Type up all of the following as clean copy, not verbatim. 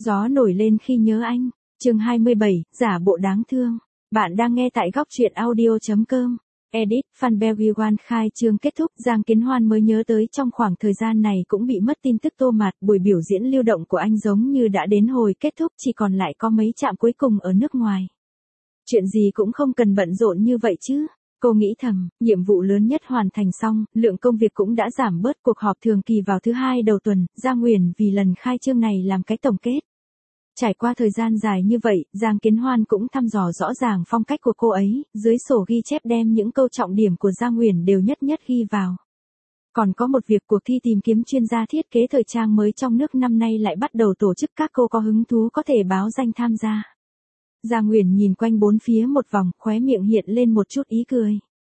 Gió nổi lên khi nhớ anh. Chương 27, giả bộ đáng thương. Bạn đang nghe tại góc truyện audio.com. Edit, Fanberry One khai trương kết thúc. Giang Kiến Hoan mới nhớ tới trong khoảng thời gian này cũng bị mất tin tức Tô Mạt. Buổi biểu diễn lưu động của anh giống như đã đến hồi kết thúc, chỉ còn lại có mấy trạm cuối cùng ở nước ngoài. Chuyện gì cũng không cần bận rộn như vậy chứ. Cô nghĩ thầm, nhiệm vụ lớn nhất hoàn thành xong, lượng công việc cũng đã giảm bớt. Cuộc họp thường kỳ vào thứ hai đầu tuần, Giang Nguyền vì lần khai trương này làm cái tổng kết. Trải qua thời gian dài như vậy, Giang Kiến Hoan cũng thăm dò rõ ràng phong cách của cô ấy, dưới sổ ghi chép đem những câu trọng điểm của Giang Nguyền đều nhất nhất ghi vào. Còn có một việc, cuộc thi tìm kiếm chuyên gia thiết kế thời trang mới trong nước năm nay lại bắt đầu tổ chức, các cô có hứng thú có thể báo danh tham gia. Giang Nguyền nhìn quanh bốn phía một vòng, khóe miệng hiện lên một chút ý cười.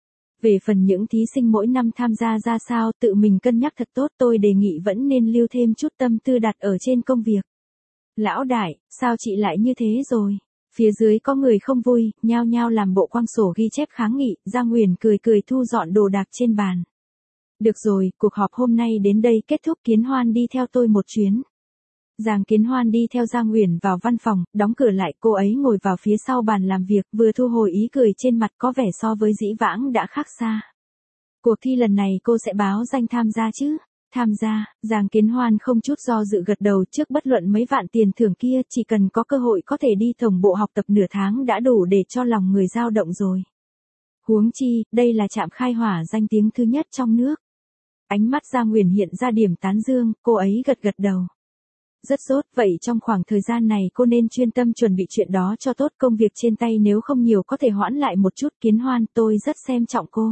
Về phần những thí sinh mỗi năm tham gia ra sao, tự mình cân nhắc thật tốt, tôi đề nghị vẫn nên lưu thêm chút tâm tư đặt ở trên công việc. Lão đại, sao chị lại như thế rồi? Phía dưới có người không vui, nhao nhao làm bộ quăng sổ ghi chép kháng nghị. Giang Nguyền cười cười thu dọn đồ đạc trên bàn. Được rồi, cuộc họp hôm nay đến đây kết thúc, Kiến Hoan đi theo tôi một chuyến. Giang Kiến Hoan đi theo Giang Nguyền vào văn phòng, đóng cửa lại, cô ấy ngồi vào phía sau bàn làm việc, vừa thu hồi ý cười trên mặt, có vẻ so với dĩ vãng đã khác xa. Cuộc thi lần này cô sẽ báo danh tham gia chứ? Tham gia. Giang Kiến Hoan không chút do dự gật đầu, trước bất luận mấy vạn tiền thưởng kia, chỉ cần có cơ hội có thể đi tổng bộ học tập nửa tháng đã đủ để cho lòng người dao động rồi. Huống chi, đây là trạm khai hỏa danh tiếng thứ nhất trong nước. Ánh mắt Giang Nguyền hiện ra điểm tán dương, cô ấy gật gật đầu. Rất tốt, vậy trong khoảng thời gian này cô nên chuyên tâm chuẩn bị chuyện đó cho tốt, công việc trên tay nếu không nhiều có thể hoãn lại một chút. Kiến Hoan, tôi rất xem trọng cô.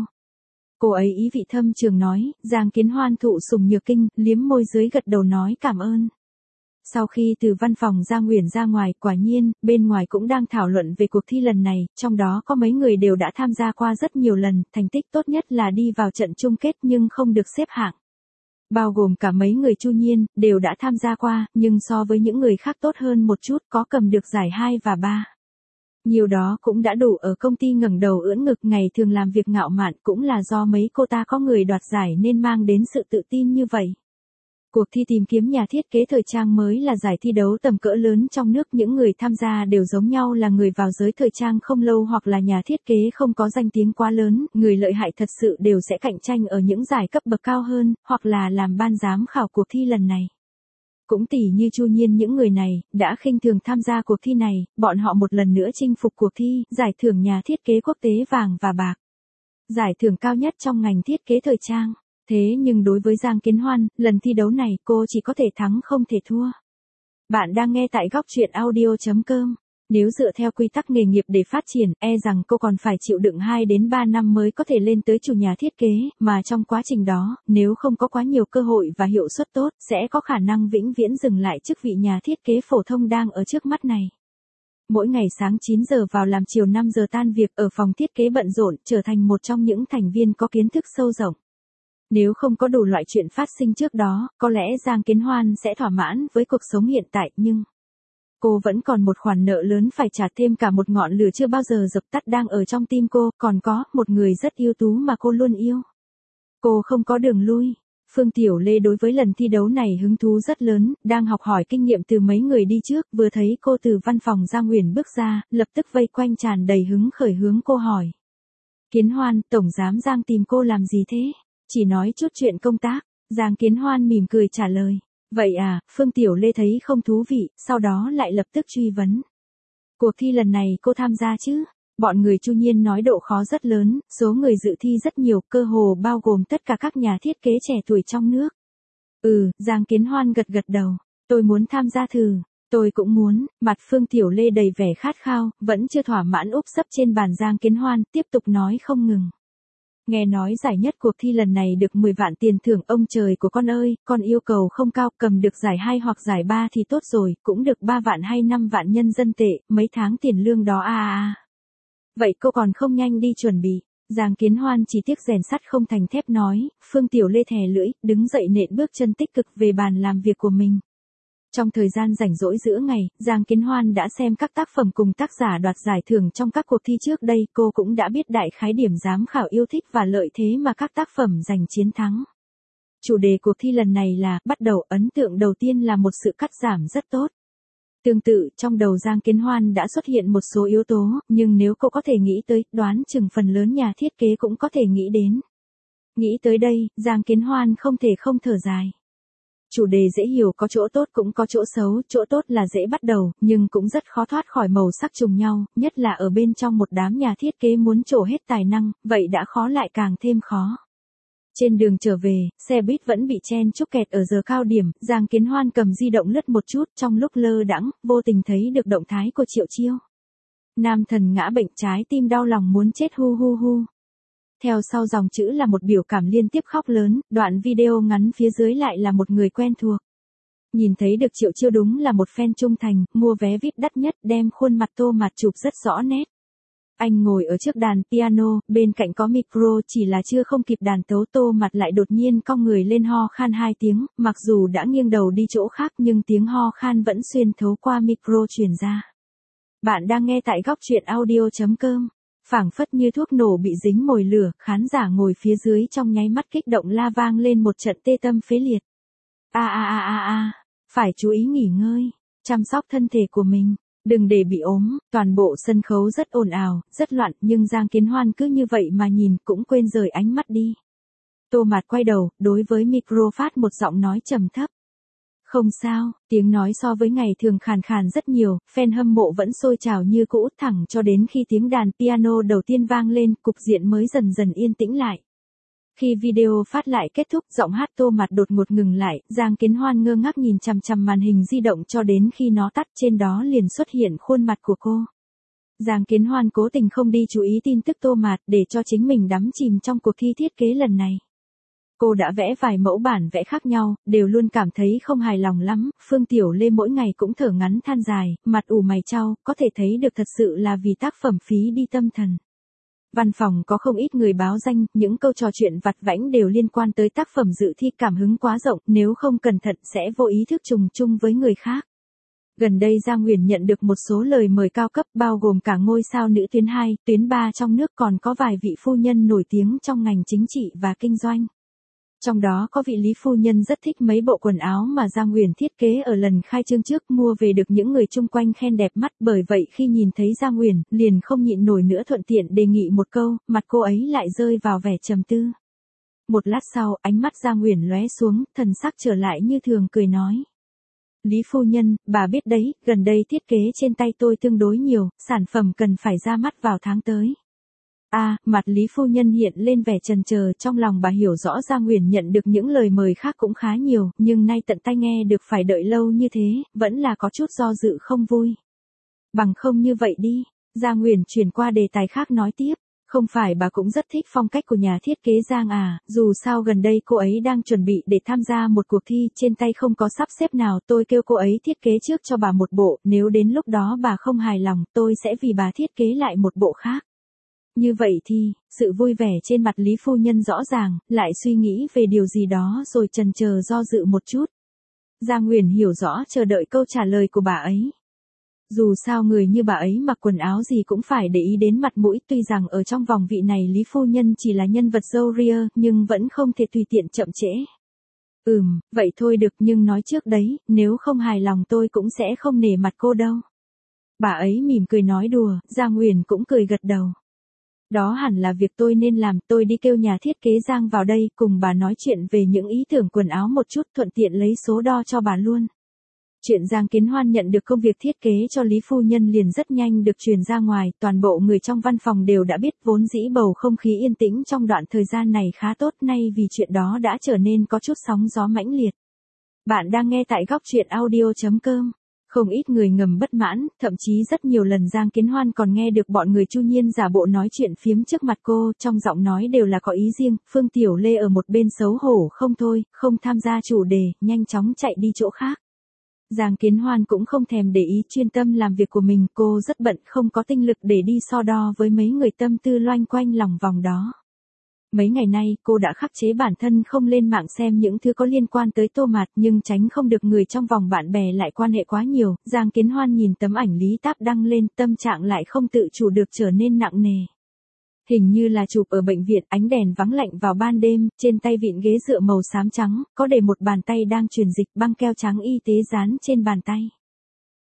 Cô ấy ý vị thâm trường nói. Giang Kiến Hoan thụ sủng nhược kinh, liếm môi dưới gật đầu nói cảm ơn. Sau khi từ văn phòng Giang Nguyền ra ngoài, quả nhiên, bên ngoài cũng đang thảo luận về cuộc thi lần này, trong đó có mấy người đều đã tham gia qua rất nhiều lần, thành tích tốt nhất là đi vào trận chung kết nhưng không được xếp hạng. Bao gồm cả mấy người Chu Nhiên, đều đã tham gia qua, nhưng so với những người khác tốt hơn một chút, có cầm được giải 2 và 3. Nhiều đó cũng đã đủ ở công ty ngẩng đầu ưỡn ngực, ngày thường làm việc ngạo mạn, cũng là do mấy cô ta có người đoạt giải nên mang đến sự tự tin như vậy. Cuộc thi tìm kiếm nhà thiết kế thời trang mới là giải thi đấu tầm cỡ lớn trong nước, những người tham gia đều giống nhau là người vào giới thời trang không lâu hoặc là nhà thiết kế không có danh tiếng quá lớn, người lợi hại thật sự đều sẽ cạnh tranh ở những giải cấp bậc cao hơn, hoặc là làm ban giám khảo cuộc thi lần này. Cũng tỉ như Chu Nhiên, những người này đã khinh thường tham gia cuộc thi này, bọn họ một lần nữa chinh phục cuộc thi, giải thưởng nhà thiết kế quốc tế vàng và bạc. Giải thưởng cao nhất trong ngành thiết kế thời trang. Thế nhưng đối với Giang Kiến Hoan, lần thi đấu này cô chỉ có thể thắng không thể thua. Bạn đang nghe tại góc truyện audio.com. Nếu dựa theo quy tắc nghề nghiệp để phát triển, e rằng cô còn phải chịu đựng 2 đến 3 năm mới có thể lên tới chủ nhà thiết kế, mà trong quá trình đó, nếu không có quá nhiều cơ hội và hiệu suất tốt, sẽ có khả năng vĩnh viễn dừng lại chức vị nhà thiết kế phổ thông đang ở trước mắt này. Mỗi ngày sáng 9 giờ vào làm, chiều 5 giờ tan việc, ở phòng thiết kế bận rộn, trở thành một trong những thành viên có kiến thức sâu rộng. Nếu không có đủ loại chuyện phát sinh trước đó, có lẽ Giang Kiến Hoan sẽ thỏa mãn với cuộc sống hiện tại, nhưng cô vẫn còn một khoản nợ lớn phải trả, thêm cả một ngọn lửa chưa bao giờ dập tắt đang ở trong tim cô, còn có một người rất ưu tú mà cô luôn yêu. Cô không có đường lui. Phương Tiểu Lê đối với lần thi đấu này hứng thú rất lớn, đang học hỏi kinh nghiệm từ mấy người đi trước, vừa thấy cô từ văn phòng Giang Nguyền bước ra, lập tức vây quanh tràn đầy hứng khởi hướng cô hỏi. Kiến Hoan, tổng giám Giang tìm cô làm gì thế? Chỉ nói chút chuyện công tác. Giang Kiến Hoan mỉm cười trả lời. Vậy à, Phương Tiểu Lê thấy không thú vị, sau đó lại lập tức truy vấn. Cuộc thi lần này cô tham gia chứ? Bọn người Chu Nhiên nói độ khó rất lớn, số người dự thi rất nhiều, cơ hồ bao gồm tất cả các nhà thiết kế trẻ tuổi trong nước. Giang Kiến Hoan gật gật đầu. Tôi muốn tham gia thử. Tôi cũng muốn. Mặt Phương Tiểu Lê đầy vẻ khát khao, vẫn chưa thỏa mãn úp sấp trên bàn Giang Kiến Hoan, tiếp tục nói không ngừng. Nghe nói giải nhất cuộc thi lần này được 10 vạn tiền thưởng, ông trời của con ơi, con yêu cầu không cao, cầm được giải 2 hoặc giải 3 thì tốt rồi, cũng được 3 vạn hay 5 vạn nhân dân tệ, mấy tháng tiền lương đó à. Vậy cô còn không nhanh đi chuẩn bị. Giang Kiến Hoan chỉ tiếc rèn sắt không thành thép nói. Phương Tiểu Lê thè lưỡi, đứng dậy nện bước chân tích cực về bàn làm việc của mình. Trong thời gian rảnh rỗi giữa ngày, Giang Kiến Hoan đã xem các tác phẩm cùng tác giả đoạt giải thưởng trong các cuộc thi trước đây, cô cũng đã biết đại khái điểm giám khảo yêu thích và lợi thế mà các tác phẩm giành chiến thắng. Chủ đề cuộc thi lần này là, bắt đầu, ấn tượng đầu tiên là một sự cắt giảm rất tốt. Tương tự, trong đầu Giang Kiến Hoan đã xuất hiện một số yếu tố, nhưng nếu cô có thể nghĩ tới, đoán chừng phần lớn nhà thiết kế cũng có thể nghĩ đến. Nghĩ tới đây, Giang Kiến Hoan không thể không thở dài. Chủ đề dễ hiểu có chỗ tốt cũng có chỗ xấu, chỗ tốt là dễ bắt đầu, nhưng cũng rất khó thoát khỏi màu sắc trùng nhau, nhất là ở bên trong một đám nhà thiết kế muốn trổ hết tài năng, vậy đã khó lại càng thêm khó. Trên đường trở về, xe buýt vẫn bị chen chúc kẹt ở giờ cao điểm, Giang Kiến Hoan cầm di động lướt một chút, trong lúc lơ đãng, vô tình thấy được động thái của Triệu Chiêu. Nam thần ngã bệnh, trái tim đau lòng muốn chết hu hu hu. Theo sau dòng chữ là một biểu cảm liên tiếp khóc lớn, đoạn video ngắn phía dưới lại là một người quen thuộc. Nhìn thấy được Triệu Chiêu đúng là một fan trung thành, mua vé VIP đắt nhất, đem khuôn mặt Tô Mạt chụp rất rõ nét. Anh ngồi ở trước đàn piano, bên cạnh có micro, chỉ là chưa không kịp đàn tấu, Tô Mạt lại đột nhiên cong người lên ho khan 2 tiếng, mặc dù đã nghiêng đầu đi chỗ khác nhưng tiếng ho khan vẫn xuyên thấu qua micro truyền ra. Bạn đang nghe tại góc truyện audio.com. Phảng phất như thuốc nổ bị dính mồi lửa, khán giả ngồi phía dưới trong nháy mắt kích động la vang lên một trận tê tâm phế liệt. Phải chú ý nghỉ ngơi, chăm sóc thân thể của mình, đừng để bị ốm. Toàn bộ sân khấu rất ồn ào, rất loạn, nhưng Giang Kiến Hoan cứ như vậy mà nhìn, cũng quên rời ánh mắt đi. Tô Mạt quay đầu, đối với micro phát một giọng nói trầm thấp. Không sao, tiếng nói so với ngày thường khàn khàn rất nhiều, fan hâm mộ vẫn sôi trào như cũ, thẳng cho đến khi tiếng đàn piano đầu tiên vang lên, cục diện mới dần dần yên tĩnh lại. Khi video phát lại kết thúc, giọng hát Tô Mạt đột ngột ngừng lại, Giang Kiến Hoan ngơ ngác nhìn chằm chằm màn hình di động cho đến khi nó tắt, trên đó liền xuất hiện khuôn mặt của cô. Giang Kiến Hoan cố tình không đi chú ý tin tức Tô Mạt để cho chính mình đắm chìm trong cuộc thi thiết kế lần này. Cô đã vẽ vài mẫu bản vẽ khác nhau, đều luôn cảm thấy không hài lòng lắm, Phương Tiểu Lê mỗi ngày cũng thở ngắn than dài, mặt ủ mày chau, có thể thấy được thật sự là vì tác phẩm phí đi tâm thần. Văn phòng có không ít người báo danh, những câu trò chuyện vặt vãnh đều liên quan tới tác phẩm dự thi, cảm hứng quá rộng, nếu không cẩn thận sẽ vô ý thức trùng chung với người khác. Gần đây Giang Huyền nhận được một số lời mời cao cấp, bao gồm cả ngôi sao nữ tuyến 2, tuyến 3 trong nước, còn có vài vị phu nhân nổi tiếng trong ngành chính trị và kinh doanh. Trong đó có vị Lý phu nhân rất thích mấy bộ quần áo mà Giang Huyền thiết kế ở lần khai trương trước, mua về được những người chung quanh khen đẹp mắt, bởi vậy khi nhìn thấy Giang Huyền, liền không nhịn nổi nữa thuận tiện đề nghị một câu, mặt cô ấy lại rơi vào vẻ trầm tư. Một lát sau, ánh mắt Giang Huyền lóe xuống, thần sắc trở lại như thường, cười nói. Lý phu nhân, bà biết đấy, gần đây thiết kế trên tay tôi tương đối nhiều, sản phẩm cần phải ra mắt vào tháng tới. Mặt Lý phu nhân hiện lên vẻ chần chờ, trong lòng bà hiểu rõ Giang Huyền nhận được những lời mời khác cũng khá nhiều, nhưng nay tận tay nghe được phải đợi lâu như thế, vẫn là có chút do dự không vui. Bằng không như vậy đi, Giang Huyền chuyển qua đề tài khác nói tiếp, không phải bà cũng rất thích phong cách của nhà thiết kế Giang à, dù sao gần đây cô ấy đang chuẩn bị để tham gia một cuộc thi, trên tay không có sắp xếp nào, tôi kêu cô ấy thiết kế trước cho bà một bộ, nếu đến lúc đó bà không hài lòng, tôi sẽ vì bà thiết kế lại một bộ khác. Như vậy thì, sự vui vẻ trên mặt Lý phu nhân rõ ràng, lại suy nghĩ về điều gì đó rồi chần chờ do dự một chút. Giang Huyền hiểu rõ chờ đợi câu trả lời của bà ấy. Dù sao người như bà ấy mặc quần áo gì cũng phải để ý đến mặt mũi, tuy rằng ở trong vòng vị này Lý phu nhân chỉ là nhân vật râu ria, nhưng vẫn không thể tùy tiện chậm trễ. Vậy thôi được, nhưng nói trước đấy, nếu không hài lòng tôi cũng sẽ không nể mặt cô đâu. Bà ấy mỉm cười nói đùa, Giang Huyền cũng cười gật đầu. Đó hẳn là việc tôi nên làm, tôi đi kêu nhà thiết kế Giang vào đây, cùng bà nói chuyện về những ý tưởng quần áo một chút, thuận tiện lấy số đo cho bà luôn. Chuyện Giang Kiến Hoan nhận được công việc thiết kế cho Lý phu nhân liền rất nhanh được truyền ra ngoài, toàn bộ người trong văn phòng đều đã biết, vốn dĩ bầu không khí yên tĩnh trong đoạn thời gian này khá tốt, nay vì chuyện đó đã trở nên có chút sóng gió mãnh liệt. Bạn đang nghe tại góc truyện audio.com. Không ít người ngầm bất mãn, thậm chí rất nhiều lần Giang Kiến Hoan còn nghe được bọn người Chu Nhiên giả bộ nói chuyện phiếm trước mặt cô, trong giọng nói đều là có ý riêng. Phương Tiểu Lê ở một bên xấu hổ không thôi, không tham gia chủ đề, nhanh chóng chạy đi chỗ khác. Giang Kiến Hoan cũng không thèm để ý, chuyên tâm làm việc của mình, cô rất bận, không có tinh lực để đi so đo với mấy người tâm tư loanh quanh lòng vòng đó. Mấy ngày nay, cô đã khắc chế bản thân không lên mạng xem những thứ có liên quan tới Tô Mạt, nhưng tránh không được người trong vòng bạn bè lại quan hệ quá nhiều. Giang Kiến Hoan nhìn tấm ảnh Lý Táp đăng lên, tâm trạng lại không tự chủ được trở nên nặng nề. Hình như là chụp ở bệnh viện, ánh đèn vắng lạnh vào ban đêm, trên tay vịn ghế dựa màu xám trắng, có để một bàn tay đang truyền dịch, băng keo trắng y tế dán trên bàn tay.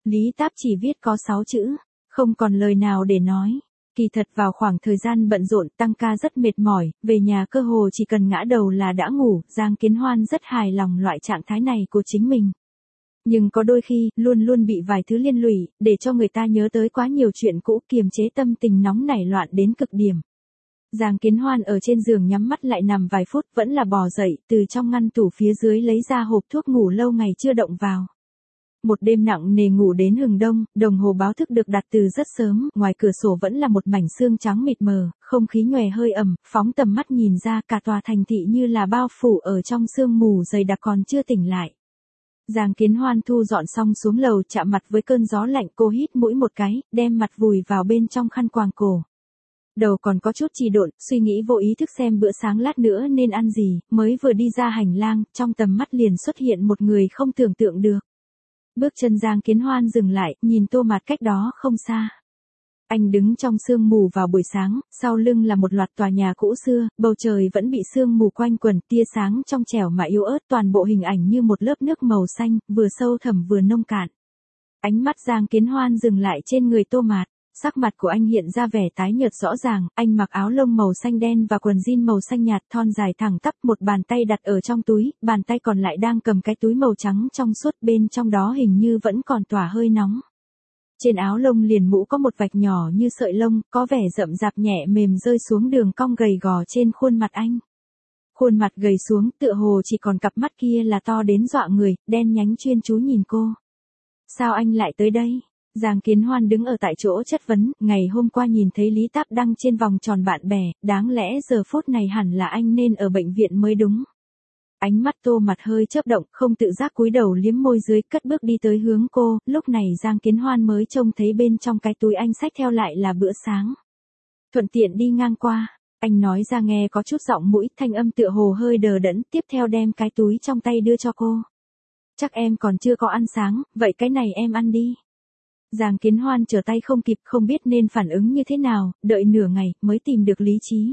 Lý Táp chỉ viết có 6 chữ, không còn lời nào để nói. Kỳ thật vào khoảng thời gian bận rộn tăng ca rất mệt mỏi, về nhà cơ hồ chỉ cần ngã đầu là đã ngủ, Giang Kiến Hoan rất hài lòng loại trạng thái này của chính mình. Nhưng có đôi khi, luôn luôn bị vài thứ liên lụy, để cho người ta nhớ tới quá nhiều chuyện cũ, kiềm chế tâm tình nóng nảy loạn đến cực điểm. Giang Kiến Hoan ở trên giường nhắm mắt lại nằm vài phút vẫn là bò dậy, từ trong ngăn tủ phía dưới lấy ra hộp thuốc ngủ lâu ngày chưa động vào. Một đêm nặng nề ngủ đến hừng đông, đồng hồ báo thức được đặt từ rất sớm, ngoài cửa sổ vẫn là một mảnh sương trắng mịt mờ, không khí nhòe hơi ẩm, phóng tầm mắt nhìn ra cả tòa thành thị như là bao phủ ở trong sương mù dày đặc còn chưa tỉnh lại. Giang Kiến Hoan thu dọn xong xuống lầu chạm mặt với cơn gió lạnh, cô hít mũi một cái, đem mặt vùi vào bên trong khăn quàng cổ. Đầu còn có chút trì độn, suy nghĩ vô ý thức xem bữa sáng lát nữa nên ăn gì, mới vừa đi ra hành lang, trong tầm mắt liền xuất hiện một người không tưởng tượng được. Bước chân Giang Kiến Hoan dừng lại, nhìn Tô Mạt cách đó không xa. Anh đứng trong sương mù vào buổi sáng, sau lưng là một loạt tòa nhà cũ xưa, bầu trời vẫn bị sương mù quanh quẩn, tia sáng trong trẻo mà yếu ớt, toàn bộ hình ảnh như một lớp nước màu xanh, vừa sâu thẳm vừa nông cạn. Ánh mắt Giang Kiến Hoan dừng lại trên người Tô Mạt. Sắc mặt của anh hiện ra vẻ tái nhợt rõ ràng, anh mặc áo lông màu xanh đen và quần jean màu xanh nhạt thon dài thẳng tắp, một bàn tay đặt ở trong túi, bàn tay còn lại đang cầm cái túi màu trắng trong suốt, bên trong đó hình như vẫn còn tỏa hơi nóng. Trên áo lông liền mũ có một vạch nhỏ như sợi lông, có vẻ rậm rạp nhẹ mềm rơi xuống đường cong gầy gò trên khuôn mặt anh. Khuôn mặt gầy xuống, tựa hồ chỉ còn cặp mắt kia là to đến dọa người, đen nhánh chuyên chú nhìn cô. Sao anh lại tới đây? Giang Kiến Hoan đứng ở tại chỗ chất vấn, ngày hôm qua nhìn thấy Lý Táp đăng trên vòng tròn bạn bè, đáng lẽ giờ phút này hẳn là anh nên ở bệnh viện mới đúng. Ánh mắt Tô Mạt hơi chớp động, không tự giác cúi đầu liếm môi dưới, cất bước đi tới hướng cô, lúc này Giang Kiến Hoan mới trông thấy bên trong cái túi anh xách theo lại là bữa sáng. Thuận tiện đi ngang qua, anh nói ra nghe có chút giọng mũi, thanh âm tựa hồ hơi đờ đẫn, tiếp theo đem cái túi trong tay đưa cho cô. Chắc em còn chưa có ăn sáng, vậy cái này em ăn đi. Giang Kiến Hoan trở tay không kịp, không biết nên phản ứng như thế nào, đợi nửa ngày mới tìm được lý trí.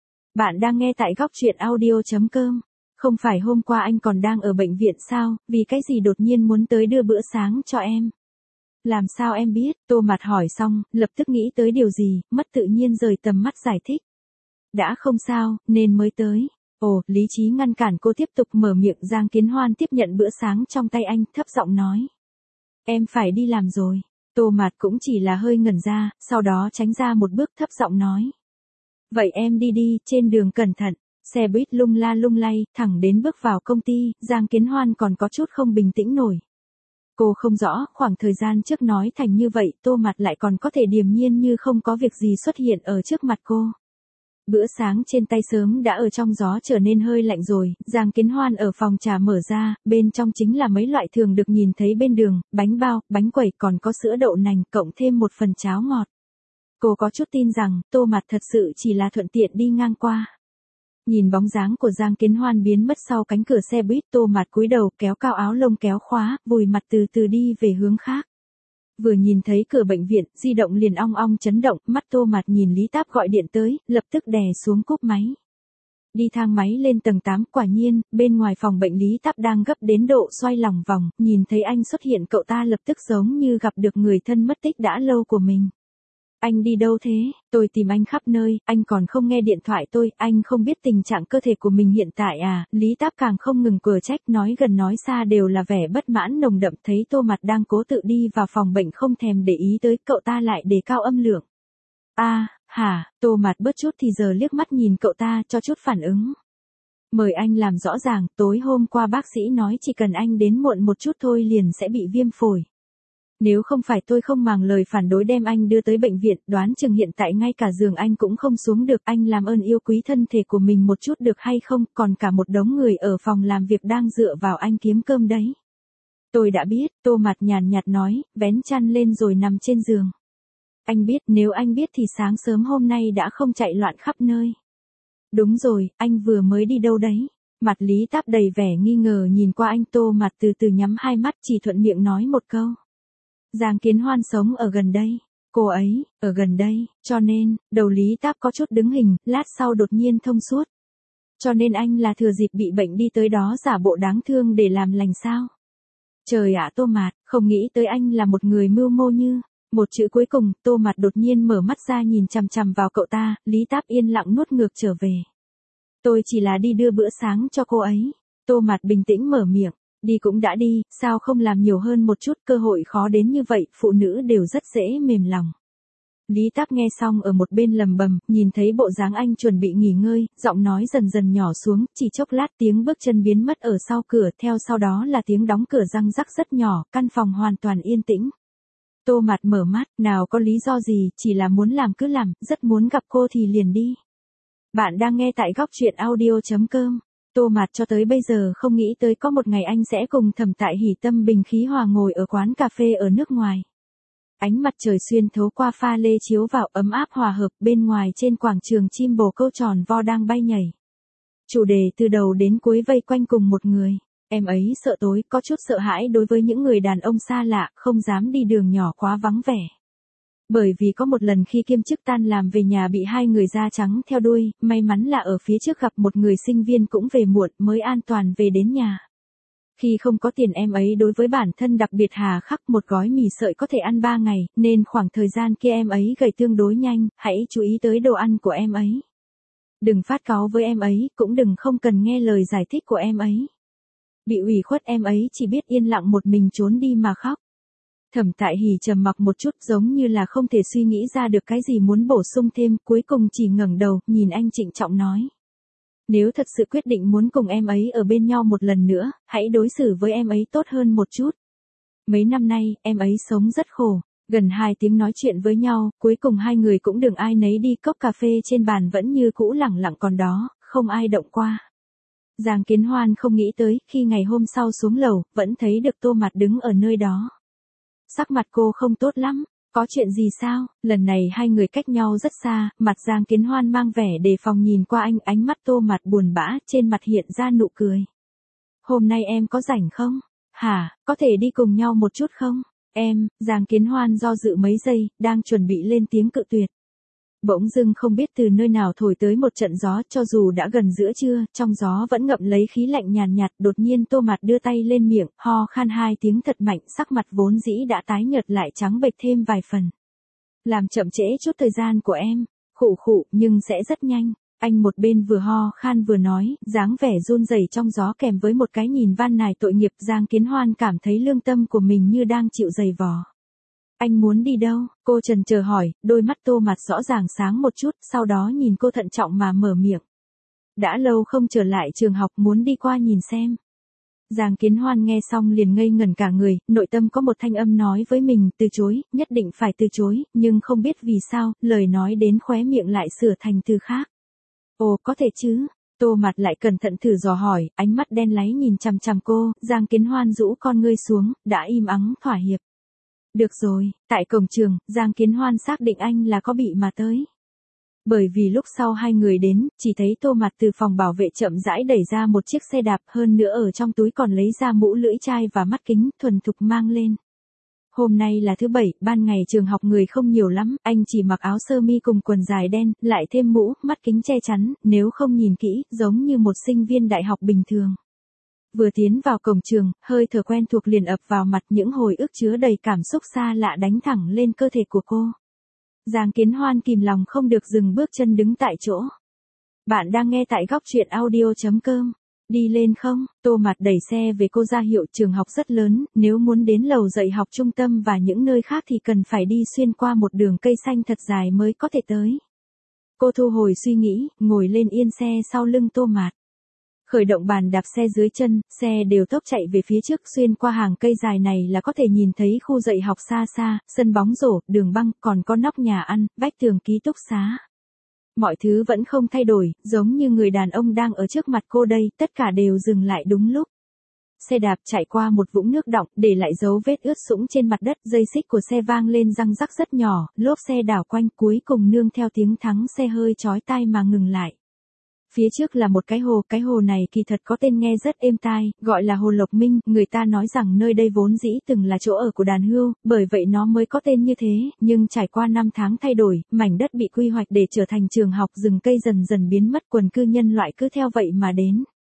Bạn đang nghe tại góc truyện audio.com. Không phải hôm qua anh còn đang ở bệnh viện sao, vì cái gì đột nhiên muốn tới đưa bữa sáng cho em? Làm sao em biết? Tô Mạt hỏi xong, lập tức nghĩ tới điều gì, mất tự nhiên rời tầm mắt giải thích. Đã không sao, nên mới tới. Ồ, lý trí ngăn cản cô tiếp tục mở miệng. Giang Kiến Hoan tiếp nhận bữa sáng trong tay anh, thấp giọng nói. Em phải đi làm rồi. Tô Mạt cũng chỉ là hơi ngẩn ra, sau đó tránh ra một bước, thấp giọng nói. Vậy em đi đi, trên đường cẩn thận. Xe buýt lung la lung lay, thẳng đến bước vào công ty, Giang Kiến Hoan còn có chút không bình tĩnh nổi. Cô không rõ, khoảng thời gian trước nói thành như vậy, Tô Mạt lại còn có thể điềm nhiên như không có việc gì xuất hiện ở trước mặt cô. Bữa sáng trên tay sớm đã ở trong gió trở nên hơi lạnh rồi, Giang Kiến Hoan ở phòng trà mở ra, bên trong chính là mấy loại thường được nhìn thấy bên đường, bánh bao, bánh quẩy, còn có sữa đậu nành, cộng thêm một phần cháo ngọt. Cô có chút tin rằng, Tô Mạt thật sự chỉ là thuận tiện đi ngang qua. Nhìn bóng dáng của Giang Kiến Hoan biến mất sau cánh cửa xe buýt, Tô Mạt cúi đầu kéo cao áo lông kéo khóa, vùi mặt từ từ đi về hướng khác. Vừa nhìn thấy cửa bệnh viện, di động liền ong ong chấn động, mắt Tô Mạt nhìn Lý Táp gọi điện tới, lập tức đè xuống cúp máy. Đi thang máy lên tầng 8, quả nhiên, bên ngoài phòng bệnh Lý Táp đang gấp đến độ xoay lòng vòng, nhìn thấy anh xuất hiện cậu ta lập tức giống như gặp được người thân mất tích đã lâu của mình. Anh đi đâu thế? Tôi tìm anh khắp nơi, anh còn không nghe điện thoại tôi, anh không biết tình trạng cơ thể của mình hiện tại à? Lý Táp càng không ngừng quở trách, nói gần nói xa đều là vẻ bất mãn nồng đậm, thấy Tô Mạt đang cố tự đi vào phòng bệnh không thèm để ý tới, cậu ta lại đề cao âm lượng. Hả, Tô Mạt bớt chút thì giờ liếc mắt nhìn cậu ta cho chút phản ứng. Mời anh làm rõ ràng, tối hôm qua bác sĩ nói chỉ cần anh đến muộn một chút thôi liền sẽ bị viêm phổi. Nếu không phải tôi không màng lời phản đối đem anh đưa tới bệnh viện, đoán chừng hiện tại ngay cả giường anh cũng không xuống được, anh làm ơn yêu quý thân thể của mình một chút được hay không, còn cả một đống người ở phòng làm việc đang dựa vào anh kiếm cơm đấy. Tôi đã biết, Tô Mạt nhàn nhạt nói, vén chăn lên rồi nằm trên giường. Anh biết, nếu anh biết thì sáng sớm hôm nay đã không chạy loạn khắp nơi. Đúng rồi, anh vừa mới đi đâu đấy? Mặt Lý Táp đầy vẻ nghi ngờ nhìn qua anh. Tô Mạt từ từ nhắm hai mắt, chỉ thuận miệng nói một câu. Giang Kiến Hoan sống ở gần đây. Cô ấy, ở gần đây, cho nên, đầu Lý Táp có chút đứng hình, lát sau đột nhiên thông suốt. Cho nên anh là thừa dịp bị bệnh đi tới đó giả bộ đáng thương để làm lành sao? Trời ạ Tô Mạt, không nghĩ tới anh là một người mưu mô như. Một chữ cuối cùng, Tô Mạt đột nhiên mở mắt ra nhìn chằm chằm vào cậu ta, Lý Táp yên lặng nuốt ngược trở về. Tôi chỉ là đi đưa bữa sáng cho cô ấy. Tô Mạt bình tĩnh mở miệng, đi cũng đã đi, sao không làm nhiều hơn một chút, cơ hội khó đến như vậy, phụ nữ đều rất dễ mềm lòng. Lý Táp nghe xong ở một bên lầm bầm, nhìn thấy bộ dáng anh chuẩn bị nghỉ ngơi, giọng nói dần dần nhỏ xuống, chỉ chốc lát tiếng bước chân biến mất ở sau cửa, theo sau đó là tiếng đóng cửa răng rắc rất nhỏ, căn phòng hoàn toàn yên tĩnh. Tô Mạt mở mắt, nào có lý do gì, chỉ là muốn làm cứ làm, rất muốn gặp cô thì liền đi. Bạn đang nghe tại góc truyện audio.com. Tô Mạt cho tới bây giờ không nghĩ tới có một ngày anh sẽ cùng Thẩm Tại Hỉ tâm bình khí hòa ngồi ở quán cà phê ở nước ngoài. Ánh mặt trời xuyên thấu qua pha lê chiếu vào ấm áp hòa hợp, bên ngoài trên quảng trường chim bồ câu tròn vo đang bay nhảy. Chủ đề từ đầu đến cuối vây quanh cùng một người. Em ấy sợ tối, có chút sợ hãi đối với những người đàn ông xa lạ, không dám đi đường nhỏ quá vắng vẻ. Bởi vì có một lần khi kiêm chức tan làm về nhà bị hai người da trắng theo đuôi, may mắn là ở phía trước gặp một người sinh viên cũng về muộn mới an toàn về đến nhà. Khi không có tiền em ấy đối với bản thân đặc biệt hà khắc, một gói mì sợi có thể ăn 3 ngày, nên khoảng thời gian kia em ấy gầy tương đối nhanh, hãy chú ý tới đồ ăn của em ấy. Đừng phát cáu với em ấy, cũng đừng không cần nghe lời giải thích của em ấy. Bị ủy khuất em ấy chỉ biết yên lặng một mình trốn đi mà khóc. Thẩm Tại Hỉ trầm mặc một chút, giống như là không thể suy nghĩ ra được cái gì muốn bổ sung thêm, cuối cùng chỉ ngẩng đầu, nhìn anh trịnh trọng nói. Nếu thật sự quyết định muốn cùng em ấy ở bên nhau một lần nữa, hãy đối xử với em ấy tốt hơn một chút. Mấy năm nay, em ấy sống rất khổ. Gần 2 tiếng nói chuyện với nhau, cuối cùng hai người cũng đừng ai nấy đi, cốc cà phê trên bàn vẫn như cũ lẳng lặng còn đó, không ai động qua. Giang Kiến Hoan không nghĩ tới, khi ngày hôm sau xuống lầu, vẫn thấy được Tô Mạt đứng ở nơi đó. Sắc mặt cô không tốt lắm, có chuyện gì sao? Lần này hai người cách nhau rất xa, mặt Giang Kiến Hoan mang vẻ đề phòng nhìn qua anh, ánh mắt Tô Mạt buồn bã, trên mặt hiện ra nụ cười. Hôm nay em có rảnh không? Hả, có thể đi cùng nhau một chút không? Em, Giang Kiến Hoan do dự mấy giây, đang chuẩn bị lên tiếng cự tuyệt. Bỗng dưng không biết từ nơi nào thổi tới một trận gió, cho dù đã gần giữa trưa, trong gió vẫn ngậm lấy khí lạnh nhàn nhạt, đột nhiên Tô Mạt đưa tay lên miệng, ho khan 2 tiếng thật mạnh, sắc mặt vốn dĩ đã tái nhợt lại trắng bệch thêm vài phần. Làm chậm trễ chút thời gian của em, khụ khụ, nhưng sẽ rất nhanh. Anh một bên vừa ho khan vừa nói, dáng vẻ run rẩy trong gió kèm với một cái nhìn van nài tội nghiệp. Giang Kiến Hoan cảm thấy lương tâm của mình như đang chịu giày vò. Anh muốn đi đâu? Cô chần chờ hỏi, đôi mắt Tô Mạt rõ ràng sáng một chút, sau đó nhìn cô thận trọng mà mở miệng. Đã lâu không trở lại trường học, muốn đi qua nhìn xem. Giang Kiến Hoan nghe xong liền ngây ngẩn cả người, nội tâm có một thanh âm nói với mình, từ chối, nhất định phải từ chối, nhưng không biết vì sao, lời nói đến khóe miệng lại sửa thành từ khác. Ồ, có thể chứ? Tô Mạt lại cẩn thận thử dò hỏi, ánh mắt đen láy nhìn chằm chằm cô, Giang Kiến Hoan rũ con ngươi xuống, đã im ắng thỏa hiệp. Được rồi, tại cổng trường, Giang Kiến Hoan xác định anh là có bị mà tới. Bởi vì lúc sau hai người đến, chỉ thấy Tô Mạt từ phòng bảo vệ chậm rãi đẩy ra một chiếc xe đạp, hơn nữa ở trong túi còn lấy ra mũ lưỡi chai và mắt kính, thuần thục mang lên. Hôm nay là thứ Bảy, ban ngày trường học người không nhiều lắm, anh chỉ mặc áo sơ mi cùng quần dài đen, lại thêm mũ, mắt kính che chắn, nếu không nhìn kỹ, giống như một sinh viên đại học bình thường. Vừa tiến vào cổng trường, hơi thở quen thuộc liền ập vào mặt, những hồi ức chứa đầy cảm xúc xa lạ đánh thẳng lên cơ thể của cô. Giang Kiến Hoan kìm lòng không được dừng bước chân đứng tại chỗ. Bạn đang nghe tại góc truyện audio.com. Đi lên không? Tô Mạt đẩy xe về, cô ra hiệu trường học rất lớn, nếu muốn đến lầu dạy học trung tâm và những nơi khác thì cần phải đi xuyên qua một đường cây xanh thật dài mới có thể tới. Cô thu hồi suy nghĩ, ngồi lên yên xe sau lưng Tô Mạt. Khởi động bàn đạp xe dưới chân, xe đều tốc chạy về phía trước, xuyên qua hàng cây dài này là có thể nhìn thấy khu dạy học xa xa, sân bóng rổ, đường băng, còn có nóc nhà ăn, vách tường ký túc xá. Mọi thứ vẫn không thay đổi, giống như người đàn ông đang ở trước mặt cô đây, tất cả đều dừng lại đúng lúc. Xe đạp chạy qua một vũng nước đọng, để lại dấu vết ướt sũng trên mặt đất, dây xích của xe vang lên răng rắc rất nhỏ, lốp xe đảo quanh, cuối cùng nương theo tiếng thắng xe hơi chói tai mà ngừng lại. Phía trước là một cái hồ này kỳ thật có tên nghe rất êm tai, gọi là Hồ Lộc Minh, người ta nói rằng nơi đây vốn dĩ từng là chỗ ở của đàn hươu, bởi vậy nó mới có tên như thế, nhưng trải qua 5 tháng thay đổi, mảnh đất bị quy hoạch để trở thành trường học, rừng cây dần dần biến mất, quần cư nhân loại cứ theo vậy mà đến.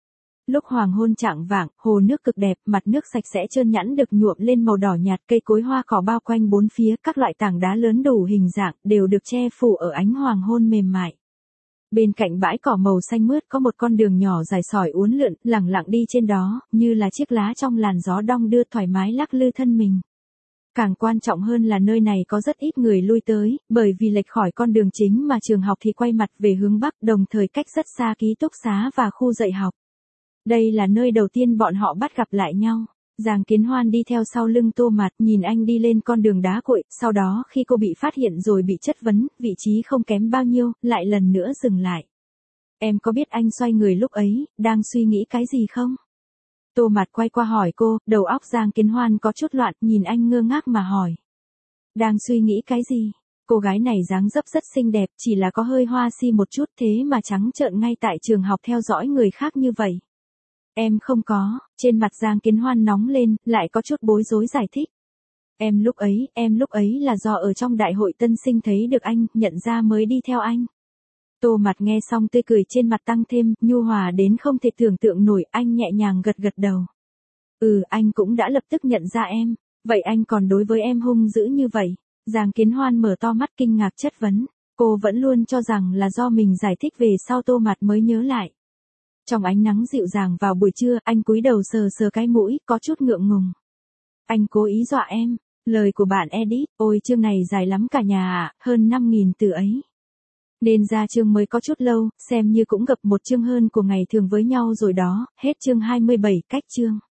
Lúc hoàng hôn chạng vạng, hồ nước cực đẹp, mặt nước sạch sẽ trơn nhẵn được nhuộm lên màu đỏ nhạt, cây cối hoa cỏ bao quanh bốn phía, các loại tảng đá lớn đủ hình dạng, đều được che phủ ở ánh hoàng hôn mềm mại. Bên cạnh bãi cỏ màu xanh mướt có một con đường nhỏ dài sỏi uốn lượn, lẳng lặng đi trên đó, như là chiếc lá trong làn gió đong đưa thoải mái lắc lư thân mình. Càng quan trọng hơn là nơi này có rất ít người lui tới, bởi vì lệch khỏi con đường chính mà trường học thì quay mặt về hướng Bắc, đồng thời cách rất xa ký túc xá và khu dạy học. Đây là nơi đầu tiên bọn họ bắt gặp lại nhau. Giang Kiến Hoan đi theo sau lưng Tô Mạt, nhìn anh đi lên con đường đá cuội, sau đó khi cô bị phát hiện rồi bị chất vấn, vị trí không kém bao nhiêu, lại lần nữa dừng lại. Em có biết anh xoay người lúc ấy, đang suy nghĩ cái gì không? Tô Mạt quay qua hỏi cô, đầu óc Giang Kiến Hoan có chút loạn, nhìn anh ngơ ngác mà hỏi. Đang suy nghĩ cái gì? Cô gái này dáng dấp rất xinh đẹp, chỉ là có hơi hoa si một chút thế mà trắng trợn ngay tại trường học theo dõi người khác như vậy. Em không có, trên mặt Giang Kiến Hoan nóng lên, lại có chút bối rối giải thích. Em lúc ấy là do ở trong đại hội tân sinh thấy được anh, nhận ra mới đi theo anh. Tô Mạt nghe xong tươi cười trên mặt tăng thêm, nhu hòa đến không thể tưởng tượng nổi, anh nhẹ nhàng gật gật đầu. Anh cũng đã lập tức nhận ra em, vậy anh còn đối với em hung dữ như vậy? Giang Kiến Hoan mở to mắt kinh ngạc chất vấn, cô vẫn luôn cho rằng là do mình giải thích về sau Tô Mạt mới nhớ lại. Trong ánh nắng dịu dàng vào buổi trưa, anh cúi đầu sờ sờ cái mũi, có chút ngượng ngùng. Anh cố ý dọa em, lời của bạn Edit, ôi chương này dài lắm cả nhà ạ, hơn 5.000 từ ấy. Nên ra chương mới có chút lâu, xem như cũng gặp một chương hơn của ngày thường với nhau rồi đó, hết chương 27, cách chương.